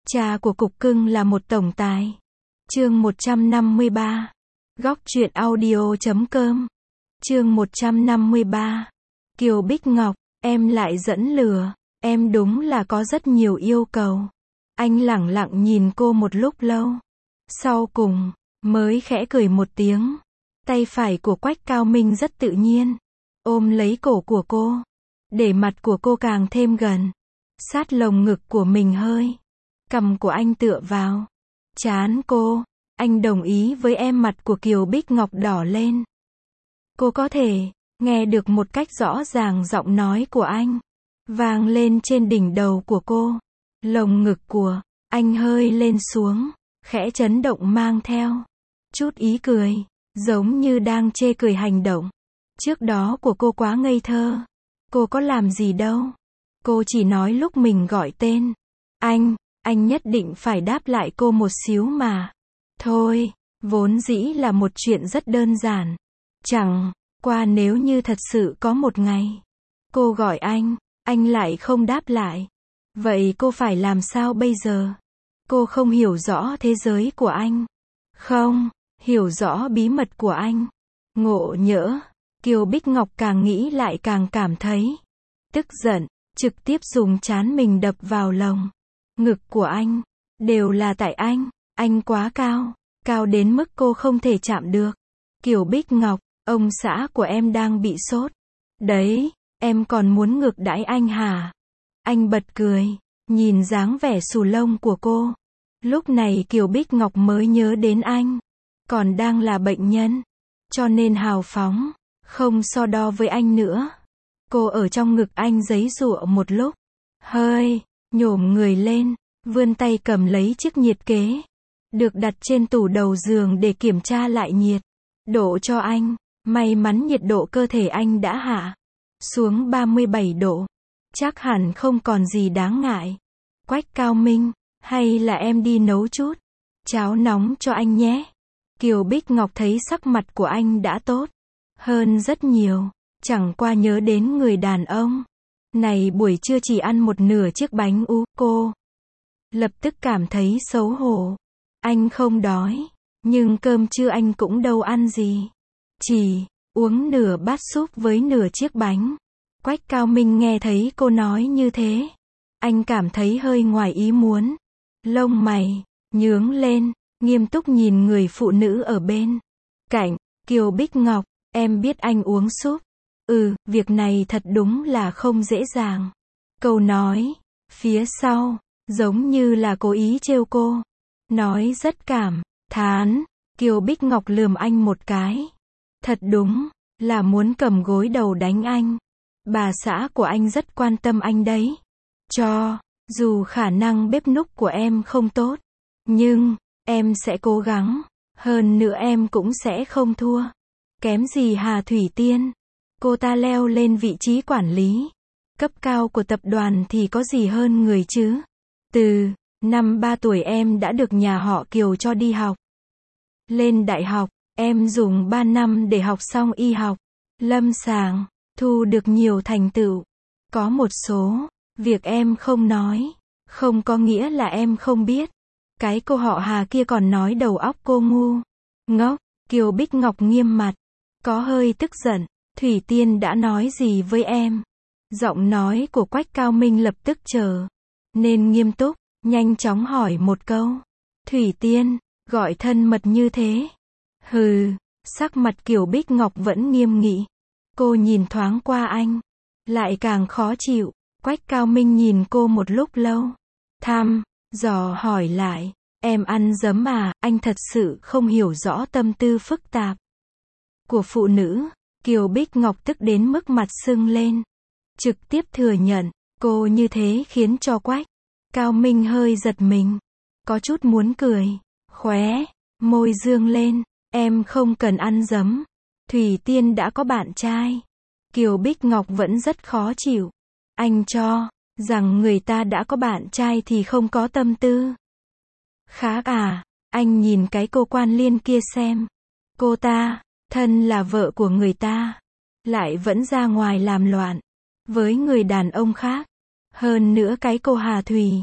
Cha của cục cưng là một tổng tài. Chương 153. Góc truyện audio.com. Chương 153. Kiều Bích Ngọc, em lại dẫn lừa, em đúng là có rất nhiều yêu cầu. Anh lẳng lặng nhìn cô một lúc lâu. Sau cùng, mới khẽ cười một tiếng. Tay phải của Quách Cao Minh rất tự nhiên, ôm lấy cổ của cô, để mặt của cô càng thêm gần, sát lồng ngực của mình hơi. Cằm của anh tựa vào trán cô, anh đồng ý với em. Mặt của Kiều Bích Ngọc đỏ lên. Cô có thể nghe được một cách rõ ràng giọng nói của anh vang lên trên đỉnh đầu của cô. Lồng ngực của anh hơi lên xuống, khẽ chấn động mang theo chút ý cười, giống như đang chê cười hành động trước đó của cô quá ngây thơ. Cô có làm gì đâu. Cô chỉ nói lúc mình gọi tên anh nhất định phải đáp lại cô một xíu mà. Thôi, vốn dĩ là một chuyện rất đơn giản. Chẳng qua nếu như thật sự có một ngày cô gọi anh lại không đáp lại, vậy cô phải làm sao bây giờ? Cô không hiểu rõ thế giới của anh, không hiểu rõ bí mật của anh. Ngộ nhỡ. Kiều Bích Ngọc càng nghĩ lại càng cảm thấy tức giận, trực tiếp dùng trán mình đập vào lồng ngực của anh. Đều là tại anh quá cao, cao đến mức cô không thể chạm được. Kiều Bích Ngọc, ông xã của em đang bị sốt đấy, em còn muốn ngược đãi anh hả? Anh bật cười, nhìn dáng vẻ xù lông của cô. Lúc này Kiều Bích Ngọc mới nhớ đến anh còn đang là bệnh nhân, cho nên hào phóng, không so đo với anh nữa. Cô ở trong ngực anh giãy giụa một lúc, hơi nhổm người lên, vươn tay cầm lấy chiếc nhiệt kế được đặt trên tủ đầu giường để kiểm tra lại nhiệt độ cho anh. May mắn nhiệt độ cơ thể anh đã hạ xuống 37 độ, chắc hẳn không còn gì đáng ngại. Quách Cao Minh, hay là em đi nấu chút cháo nóng cho anh nhé? Kiều Bích Ngọc thấy sắc mặt của anh đã tốt hơn rất nhiều, chẳng qua nhớ đến người đàn ông này buổi trưa chỉ ăn một nửa chiếc bánh cô lập tức cảm thấy xấu hổ. Anh không đói, nhưng cơm trưa anh cũng đâu ăn gì, chỉ uống nửa bát súp với nửa chiếc bánh. Quách Cao Minh nghe thấy cô nói như thế, anh cảm thấy hơi ngoài ý muốn. Lông mày nhướng lên, nghiêm túc nhìn người phụ nữ ở bên cạnh. Kiều Bích Ngọc, em biết anh uống súp. Việc này thật đúng là không dễ dàng. Câu nói phía sau giống như là cố ý trêu cô, nói rất cảm thán. Kiều Bích Ngọc lườm anh một cái, thật đúng là muốn cầm gối đầu đánh anh. Bà xã của anh rất quan tâm anh đấy. Cho dù khả năng bếp núc của em không tốt, nhưng em sẽ cố gắng, hơn nữa em cũng sẽ không thua kém gì Hà Thủy Tiên. Cô ta leo lên vị trí quản lý cấp cao của tập đoàn thì có gì hơn người chứ. Từ năm 3 tuổi em đã được nhà họ Kiều cho đi học lên đại học. Em dùng 3 năm để học xong y học lâm sàng, thu được nhiều thành tựu. Có một số việc em không nói, không có nghĩa là em không biết. Cái cô họ Hà kia còn nói đầu óc cô ngu ngốc. Kiều Bích Ngọc nghiêm mặt, có hơi tức giận. Thủy Tiên đã nói gì với em? Giọng nói của Quách Cao Minh lập tức trở nên nghiêm túc, nhanh chóng hỏi một câu. Thủy Tiên, gọi thân mật như thế. Sắc mặt Kiều Bích Ngọc vẫn nghiêm nghị. Cô nhìn thoáng qua anh, lại càng khó chịu. Quách Cao Minh nhìn cô một lúc lâu, thăm dò hỏi lại, em ăn dấm à? Anh thật sự không hiểu rõ tâm tư phức tạp của phụ nữ. Kiều Bích Ngọc tức đến mức mặt sưng lên, trực tiếp thừa nhận. Cô như thế khiến cho Quách Cao Minh hơi giật mình, có chút muốn cười, khóe môi dương lên. Em không cần ăn dấm, Thủy Tiên đã có bạn trai. Kiều Bích Ngọc vẫn rất khó chịu. Anh cho rằng người ta đã có bạn trai thì không có tâm tư khác à? Anh nhìn cái cô quan liên kia xem, cô ta thân là vợ của người ta, lại vẫn ra ngoài làm loạn với người đàn ông khác. Hơn nữa cái cô Hà Thủy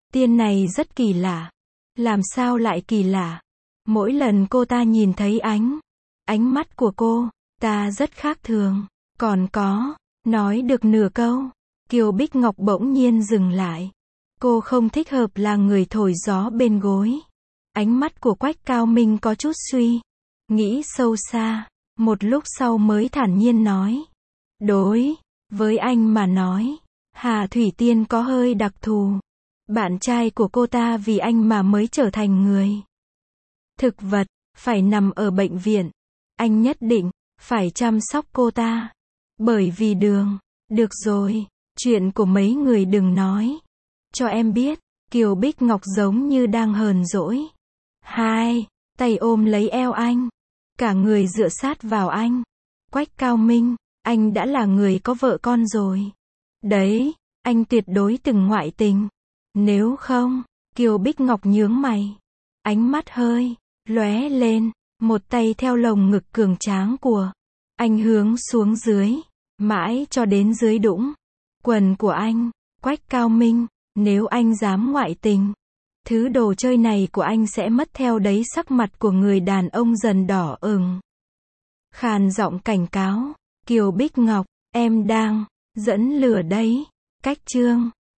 Tiên này rất kỳ lạ. Làm sao lại kỳ lạ? Mỗi lần cô ta nhìn thấy ánh mắt của cô, ta rất khác thường. Còn có, nói được nửa câu, Kiều Bích Ngọc bỗng nhiên dừng lại. Cô không thích hợp là người thổi gió bên gối. Ánh mắt của Quách Cao Minh có chút suy nghĩ sâu xa, một lúc sau mới thản nhiên nói. Đối với anh mà nói, Hà Thủy Tiên có hơi đặc thù. Bạn trai của cô ta vì anh mà mới trở thành người thực vật, phải nằm ở bệnh viện. Anh nhất định phải chăm sóc cô ta. Bởi vì được rồi, chuyện của mấy người đừng nói cho em biết. Kiều Bích Ngọc giống như đang hờn dỗi. Hai tay ôm lấy eo anh, cả người dựa sát vào anh. Quách Cao Minh, anh đã là người có vợ con rồi. Đấy, anh tuyệt đối từng ngoại tình. Nếu không, Kiều Bích Ngọc nhướng mày. Ánh mắt hơi lóe lên, một tay theo lồng ngực cường tráng của anh hướng xuống dưới, mãi cho đến dưới đũng quần của anh. Quách Cao Minh, nếu anh dám ngoại tình, thứ đồ chơi này của anh sẽ mất theo đấy. Sắc mặt của người đàn ông dần đỏ ửng. Khàn giọng cảnh cáo. Kiều Bích Ngọc, em đang dẫn lửa đấy. Cách chương